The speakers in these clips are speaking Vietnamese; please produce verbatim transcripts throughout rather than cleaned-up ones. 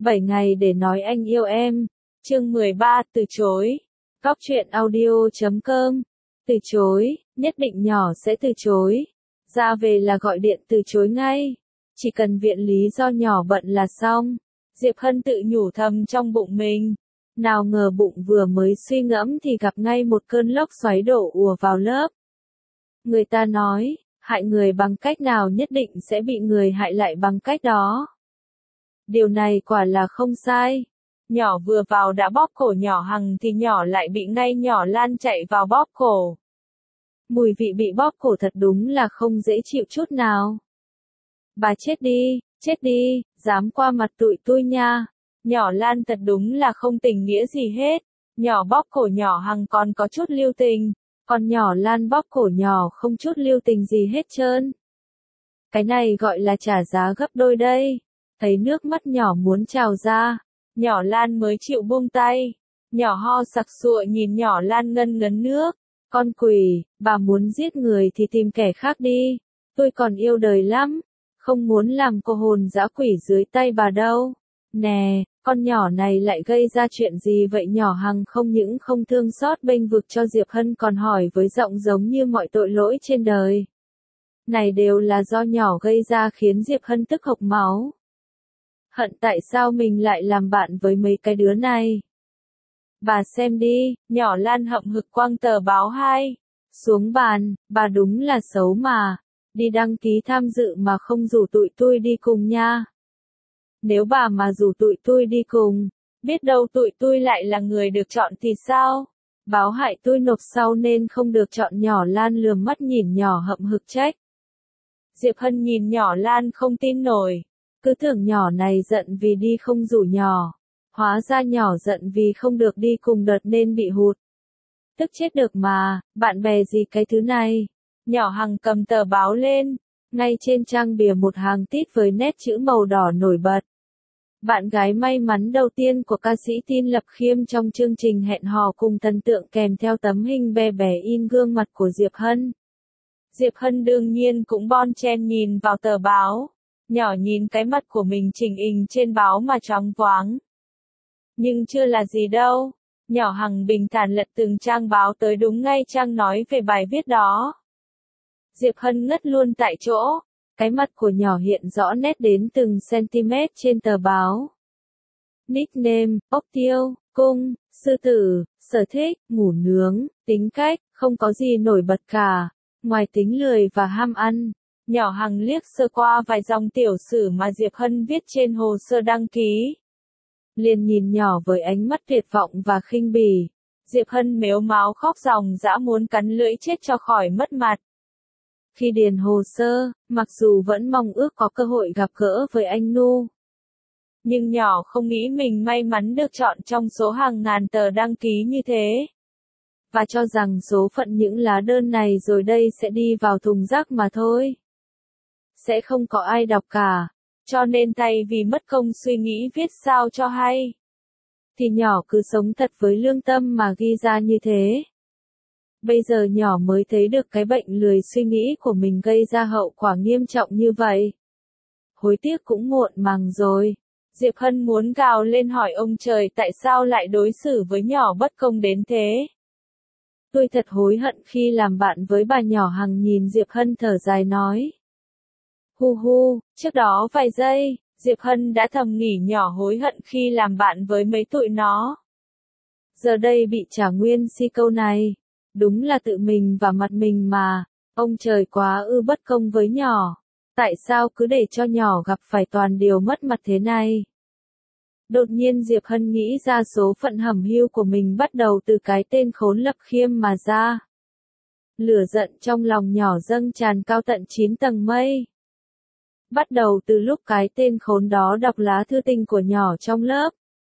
bảy ngày để nói anh yêu em. Chương mười ba, từ chối. Góc truyện audio chấm com. Từ chối, nhất định nhỏ sẽ từ chối. Ra về là gọi điện từ chối ngay. Chỉ cần viện lý do nhỏ bận là xong. Diệp Hân tự nhủ thầm trong bụng mình. Nào ngờ bụng vừa mới suy ngẫm thì gặp ngay một cơn lốc xoáy đổ ùa vào lớp. Người ta nói, hại người bằng cách nào nhất định sẽ bị người hại lại bằng cách đó. Điều này quả là không sai. Nhỏ vừa vào đã bóp cổ nhỏ Hằng thì nhỏ lại bị ngay nhỏ Lan chạy vào bóp cổ. Mùi vị bị bóp cổ thật đúng là không dễ chịu chút nào. Bà chết đi, chết đi, dám qua mặt tụi tôi nha. Nhỏ Lan thật đúng là không tình nghĩa gì hết. Nhỏ bóp cổ nhỏ Hằng còn có chút lưu tình, còn nhỏ Lan bóp cổ nhỏ không chút lưu tình gì hết trơn. Cái này gọi là trả giá gấp đôi đây. Thấy nước mắt nhỏ muốn trào ra, nhỏ Lan mới chịu buông tay. Nhỏ ho sặc sụa nhìn nhỏ Lan ngân ngấn nước. Con quỷ, bà muốn giết người thì tìm kẻ khác đi. Tôi còn yêu đời lắm, không muốn làm cô hồn dã quỷ dưới tay bà đâu. Nè, con nhỏ này lại gây ra chuyện gì vậy? Nhỏ Hằng không những không thương xót bênh vực cho Diệp Hân còn hỏi với giọng giống như mọi tội lỗi trên đời này đều là do nhỏ gây ra, khiến Diệp Hân tức hộc máu. Hận tại sao mình lại làm bạn với mấy cái đứa này. Bà xem đi, nhỏ Lan hậm hực quăng tờ báo hai xuống bàn. Bà đúng là xấu mà, đi đăng ký tham dự mà không rủ tụi tôi đi cùng nha. Nếu bà mà rủ tụi tôi đi cùng, biết đâu tụi tôi lại là người được chọn thì sao? Báo hại tôi nộp sau nên không được chọn. Nhỏ Lan lườm mắt nhìn nhỏ hậm hực trách. Diệp Hân nhìn nhỏ Lan không tin nổi. Cứ tưởng nhỏ này giận vì đi không rủ nhỏ. Hóa ra nhỏ giận vì không được đi cùng đợt nên bị hụt. Tức chết được mà, bạn bè gì cái thứ này. Nhỏ Hằng cầm tờ báo lên. Ngay trên trang bìa một hàng tít với nét chữ màu đỏ nổi bật. Bạn gái may mắn đầu tiên của ca sĩ Tin Lập Khiêm trong chương trình hẹn hò cùng thần tượng, kèm theo tấm hình bé bé in gương mặt của Diệp Hân. Diệp Hân đương nhiên cũng bon chen nhìn vào tờ báo. Nhỏ nhìn cái mặt của mình chỉnh hình trên báo mà choáng váng. Nhưng chưa là gì đâu. Nhỏ Hằng bình thản lật từng trang báo tới đúng ngay trang nói về bài viết đó. Diệp Hân ngất luôn tại chỗ. Cái mặt của nhỏ hiện rõ nét đến từng cm trên tờ báo. Nickname, ốc tiêu, cung, sư tử, sở thích, ngủ nướng, tính cách, không có gì nổi bật cả, ngoài tính lười và ham ăn. Nhỏ Hằng liếc sơ qua vài dòng tiểu sử mà Diệp Hân viết trên hồ sơ đăng ký. Liền nhìn nhỏ với ánh mắt tuyệt vọng và khinh bỉ. Diệp Hân mếu máo khóc ròng rã muốn cắn lưỡi chết cho khỏi mất mặt. Khi điền hồ sơ, mặc dù vẫn mong ước có cơ hội gặp gỡ với anh Nu, nhưng nhỏ không nghĩ mình may mắn được chọn trong số hàng ngàn tờ đăng ký như thế. Và cho rằng số phận những lá đơn này rồi đây sẽ đi vào thùng rác mà thôi. Sẽ không có ai đọc cả. Cho nên thay vì mất công suy nghĩ viết sao cho hay, thì nhỏ cứ sống thật với lương tâm mà ghi ra như thế. Bây giờ nhỏ mới thấy được cái bệnh lười suy nghĩ của mình gây ra hậu quả nghiêm trọng như vậy. Hối tiếc cũng muộn màng rồi. Diệp Hân muốn gào lên hỏi ông trời tại sao lại đối xử với nhỏ bất công đến thế. Tôi thật hối hận khi làm bạn với bà. Nhỏ Hằng nhìn Diệp Hân thở dài nói. Hu hu, trước đó vài giây, Diệp Hân đã thầm nghĩ nhỏ hối hận khi làm bạn với mấy tụi nó. Giờ đây bị trả nguyên si câu này. Đúng là tự mình và mặt mình mà. Ông trời quá ư bất công với nhỏ. Tại sao cứ để cho nhỏ gặp phải toàn điều mất mặt thế này? Đột nhiên Diệp Hân nghĩ ra số phận hẩm hiu của mình bắt đầu từ cái tên khốn Lập Khiêm mà ra. Lửa giận trong lòng nhỏ dâng tràn cao tận chín tầng mây. Bắt đầu từ lúc cái tên khốn đó đọc lá thư tình của nhỏ trong lớp.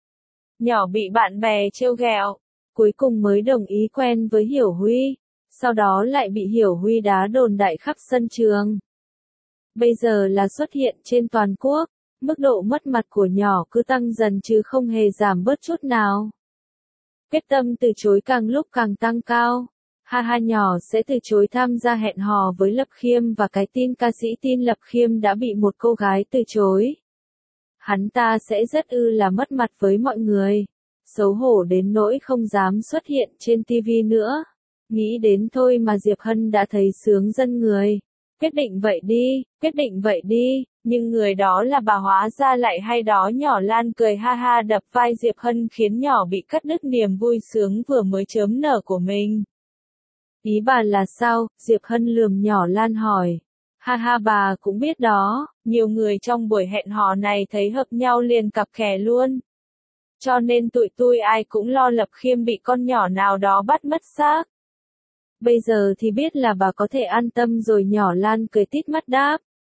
Nhỏ bị bạn bè trêu ghẹo, cuối cùng mới đồng ý quen với Hiểu Huy, sau đó lại bị Hiểu Huy đá đồn đại khắp sân trường. Bây giờ là xuất hiện trên toàn quốc, mức độ mất mặt của nhỏ cứ tăng dần chứ không hề giảm bớt chút nào. Quyết tâm từ chối càng lúc càng tăng cao. Ha ha, nhỏ sẽ từ chối tham gia hẹn hò với Lập Khiêm, và cái tin ca sĩ Tin Lập Khiêm đã bị một cô gái từ chối. hắn ta sẽ rất ư là mất mặt với mọi người. Xấu hổ đến nỗi không dám xuất hiện trên ti vi nữa. Nghĩ đến thôi mà Diệp Hân đã thấy sướng dân người. Quyết định vậy đi, quyết định vậy đi, nhưng người đó là bà hóa ra lại hay đó. Nhỏ Lan cười ha ha đập vai Diệp Hân khiến nhỏ bị cắt đứt niềm vui sướng vừa mới chớm nở của mình. Ý bà là sao? Diệp Hân lườm nhỏ Lan hỏi. Ha ha, bà cũng biết đó, nhiều người trong buổi hẹn hò này thấy hợp nhau liền cặp kè luôn. Cho nên tụi tôi ai cũng lo Lập Khiêm bị con nhỏ nào đó bắt mất xác. Bây giờ thì biết là bà có thể an tâm rồi. Nhỏ Lan cười tít mắt đáp.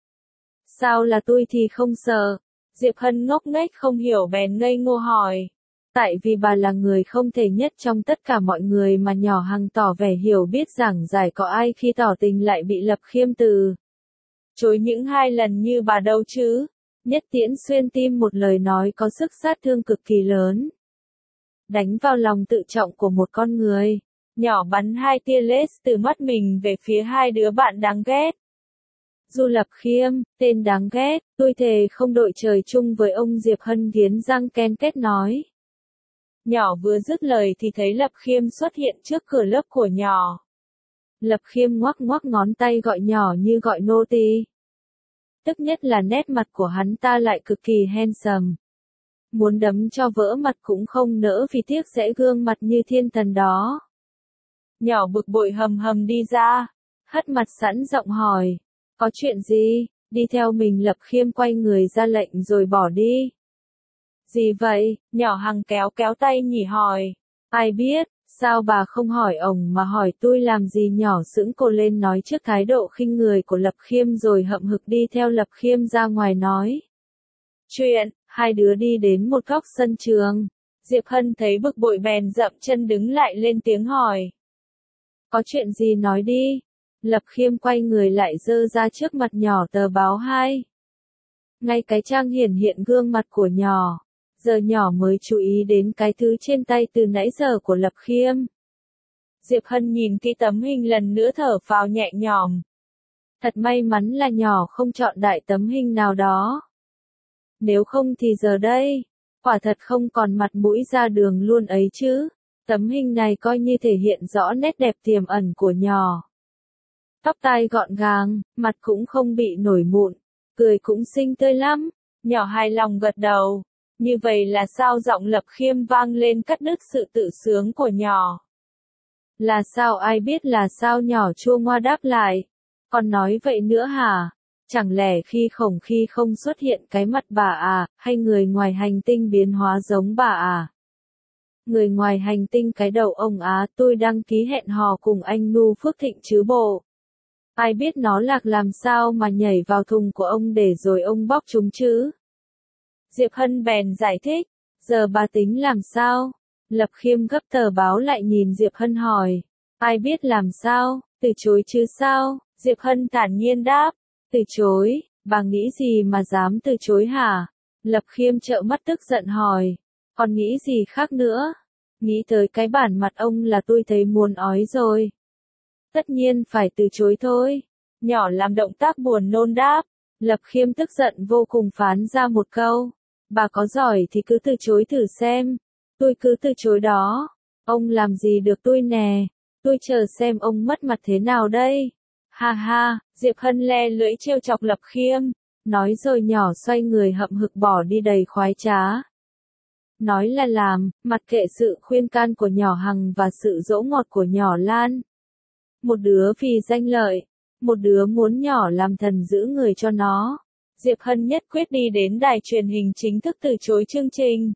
Sao là tôi thì không sợ? Diệp Hân ngốc nghếch không hiểu bèn ngây ngô hỏi. Tại vì bà là người không thể nhất trong tất cả mọi người mà. Nhỏ Hằng tỏ vẻ hiểu biết giảng giải có ai khi tỏ tình lại bị Lập Khiêm từ chối những hai lần như bà đâu chứ. Nhất tiễn xuyên tim, một lời nói có sức sát thương cực kỳ lớn. Đánh vào lòng tự trọng của một con người. Nhỏ bắn hai tia laser từ mắt mình về phía hai đứa bạn đáng ghét. Du Lập Khiêm, tên đáng ghét, tôi thề không đội trời chung với ông. Diệp Hân nghiến răng ken két nói. Nhỏ vừa dứt lời thì thấy Lập Khiêm xuất hiện trước cửa lớp của nhỏ. Lập Khiêm ngoắc ngoắc ngón tay gọi nhỏ như gọi nô tỳ. Tức nhất là nét mặt của hắn ta lại cực kỳ handsome. Muốn đấm cho vỡ mặt cũng không nỡ vì tiếc sẽ gương mặt như thiên thần đó. Nhỏ bực bội hầm hầm đi ra, hất mặt sẵn giọng hỏi. Có chuyện gì? Đi theo mình. Lập Khiêm quay người ra lệnh rồi bỏ đi. Gì vậy? Nhỏ Hằng kéo kéo tay nhỉ hỏi. Ai biết, sao bà không hỏi ổng mà hỏi tôi làm gì? Nhỏ sững cô lên nói trước thái độ khinh người của Lập Khiêm rồi hậm hực đi theo Lập Khiêm ra ngoài nói. Chuyện, hai đứa đi đến một góc sân trường. Diệp Hân thấy bực bội bèn dậm chân đứng lại lên tiếng hỏi. Có chuyện gì nói đi? Lập Khiêm quay người lại giơ ra trước mặt nhỏ tờ báo hai. Ngay cái trang hiển hiện gương mặt của nhỏ. Giờ nhỏ mới chú ý đến cái thứ trên tay từ nãy giờ của Lập Khiêm. Diệp Hân nhìn kỹ tấm hình lần nữa thở phào nhẹ nhõm. Thật may mắn là nhỏ không chọn đại tấm hình nào đó. Nếu không thì giờ đây, quả thật không còn mặt mũi ra đường luôn ấy chứ. Tấm hình này coi như thể hiện rõ nét đẹp tiềm ẩn của nhỏ. Tóc tai gọn gàng, mặt cũng không bị nổi mụn, cười cũng xinh tươi lắm. Nhỏ hài lòng gật đầu. Như vậy là sao? Giọng Lập Khiêm vang lên cắt đứt sự tự sướng của nhỏ. Là sao? Ai biết là sao? Nhỏ chua ngoa đáp lại. Còn nói vậy nữa hả? Chẳng lẽ khi khổng khi không xuất hiện cái mặt bà à, hay người ngoài hành tinh biến hóa giống bà à? Người ngoài hành tinh cái đầu ông á, tôi đăng ký hẹn hò cùng anh Nu Phước Thịnh chứ bộ. Ai biết nó lạc làm sao mà nhảy vào thùng của ông để rồi ông bóc chúng chứ? Diệp Hân bèn giải thích. Giờ bà tính làm sao? Lập Khiêm gấp tờ báo lại nhìn Diệp Hân hỏi. Ai biết làm sao? Từ chối chứ sao? Diệp Hân thản nhiên đáp. Từ chối? Bà nghĩ gì mà dám từ chối hả? Lập Khiêm trợn mắt tức giận hỏi. Còn nghĩ gì khác nữa? Nghĩ tới cái bản mặt ông là tôi thấy muốn ói rồi. Tất nhiên phải từ chối thôi. Nhỏ làm động tác buồn nôn đáp. Lập Khiêm tức giận vô cùng phán ra một câu. Bà có giỏi thì cứ từ chối thử xem. Tôi cứ từ chối đó. Ông làm gì được tôi nè. Tôi chờ xem ông mất mặt thế nào đây. Ha ha, Diệp Hân le lưỡi trêu chọc Lập Khiêm. Nói rồi nhỏ xoay người hậm hực bỏ đi đầy khoái trá. Nói là làm, mặc kệ sự khuyên can của nhỏ Hằng và sự dỗ ngọt của nhỏ Lan. Một đứa vì danh lợi, một đứa muốn nhỏ làm thần giữ người cho nó. Diệp Hân nhất quyết đi đến đài truyền hình chính thức từ chối chương trình.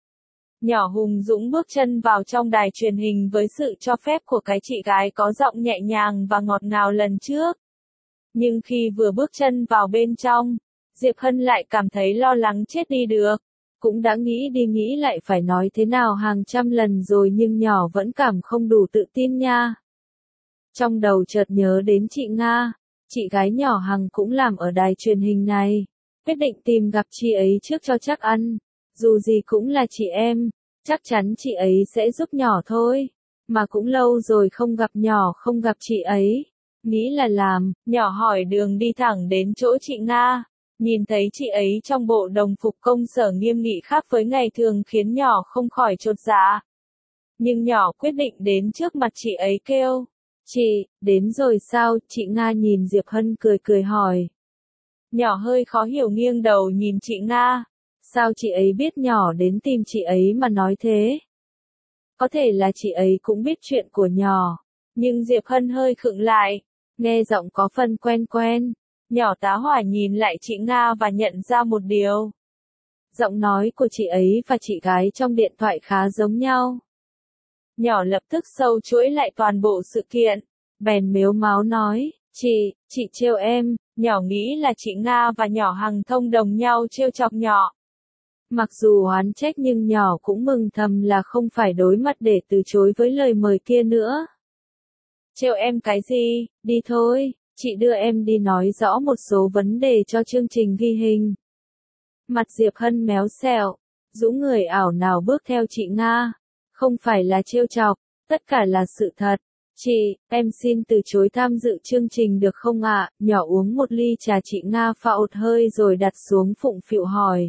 Nhỏ hùng dũng bước chân vào trong đài truyền hình với sự cho phép của cái chị gái có giọng nhẹ nhàng và ngọt ngào lần trước. Nhưng khi vừa bước chân vào bên trong, Diệp Hân lại cảm thấy lo lắng chết đi được. Cũng đã nghĩ đi nghĩ lại phải nói thế nào hàng trăm lần rồi nhưng nhỏ vẫn cảm không đủ tự tin nha. Trong đầu chợt nhớ đến chị Nga, chị gái nhỏ Hằng cũng làm ở đài truyền hình này. Quyết định tìm gặp chị ấy trước cho chắc ăn. Dù gì cũng là chị em, chắc chắn chị ấy sẽ giúp nhỏ thôi. Mà cũng lâu rồi không gặp nhỏ không gặp chị ấy. Nghĩ là làm, nhỏ hỏi đường đi thẳng đến chỗ chị Nga. Nhìn thấy chị ấy trong bộ đồng phục công sở nghiêm nghị khác với ngày thường khiến nhỏ không khỏi chột dạ. Nhưng nhỏ quyết định đến trước mặt chị ấy kêu. Chị, đến rồi sao? Chị Nga nhìn Diệp Hân cười cười hỏi. Nhỏ hơi khó hiểu nghiêng đầu nhìn chị Nga. Sao chị ấy biết nhỏ đến tìm chị ấy mà nói thế? Có thể là chị ấy cũng biết chuyện của nhỏ. Nhưng Diệp Hân hơi khựng lại. Nghe giọng có phần quen quen. Nhỏ tá hỏa nhìn lại chị Nga và nhận ra một điều. Giọng nói của chị ấy và chị gái trong điện thoại khá giống nhau. Nhỏ lập tức sâu chuỗi lại toàn bộ sự kiện. Bèn mếu máo nói, chị, chị trêu em. Nhỏ nghĩ là chị Nga và nhỏ Hằng thông đồng nhau trêu chọc nhỏ. Mặc dù oán trách nhưng nhỏ cũng mừng thầm là không phải đối mặt để từ chối với lời mời kia nữa. Trêu em cái gì, đi thôi, chị đưa em đi nói rõ một số vấn đề cho chương trình ghi hình. Mặt Diệp Hân méo xẹo, rũ người ảo nào bước theo chị Nga. Không phải là trêu chọc, tất cả là sự thật. Chị, em xin từ chối tham dự chương trình được không ạ? Nhỏ uống một ly trà chị Nga pha một hơi rồi đặt xuống phụng phịu hỏi.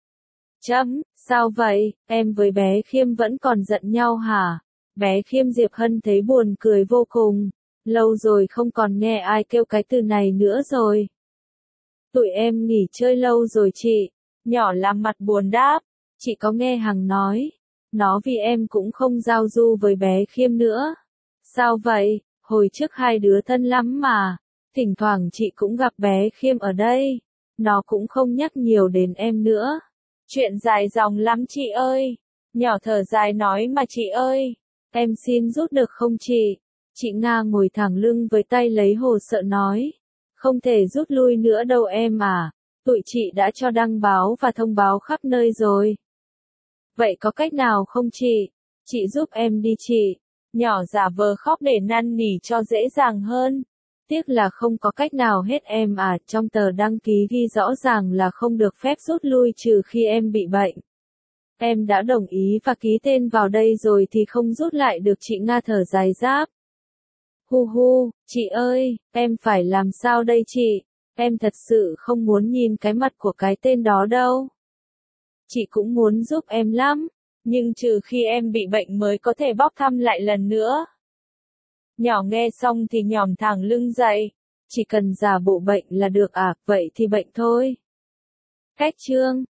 Chấm, sao vậy, em với bé Khiêm vẫn còn giận nhau hả? Bé Khiêm Diệp Hân thấy buồn cười vô cùng. Lâu rồi không còn nghe ai kêu cái từ này nữa rồi. Tụi em nghỉ chơi lâu rồi chị. Nhỏ làm mặt buồn đáp. Chị có nghe Hằng nói. Nó vì em cũng không giao du với bé Khiêm nữa. Sao vậy? Hồi trước hai đứa thân lắm mà. Thỉnh thoảng chị cũng gặp bé Khiêm ở đây. Nó cũng không nhắc nhiều đến em nữa. Chuyện dài dòng lắm chị ơi. Nhỏ thở dài nói mà chị ơi. Em xin rút được không chị? Chị Nga ngồi thẳng lưng với tay lấy hồ sợ nói. Không thể rút lui nữa đâu em à. Tụi chị đã cho đăng báo và thông báo khắp nơi rồi. Vậy có cách nào không chị? Chị giúp em đi chị. Nhỏ giả vờ khóc để năn nỉ cho dễ dàng hơn. Tiếc là không có cách nào hết em à, trong tờ đăng ký ghi rõ ràng là không được phép rút lui trừ khi em bị bệnh. Em đã đồng ý và ký tên vào đây rồi thì không rút lại được, chị Nga thở dài ráp. Hu hu, chị ơi, em phải làm sao đây chị? Em thật sự không muốn nhìn cái mặt của cái tên đó đâu. Chị cũng muốn giúp em lắm, nhưng trừ khi em bị bệnh mới có thể bóc thăm lại lần nữa. Nhỏ nghe xong thì nhòm thẳng lưng dậy. Chỉ cần giả bộ bệnh là được à, vậy thì bệnh thôi. Cách chương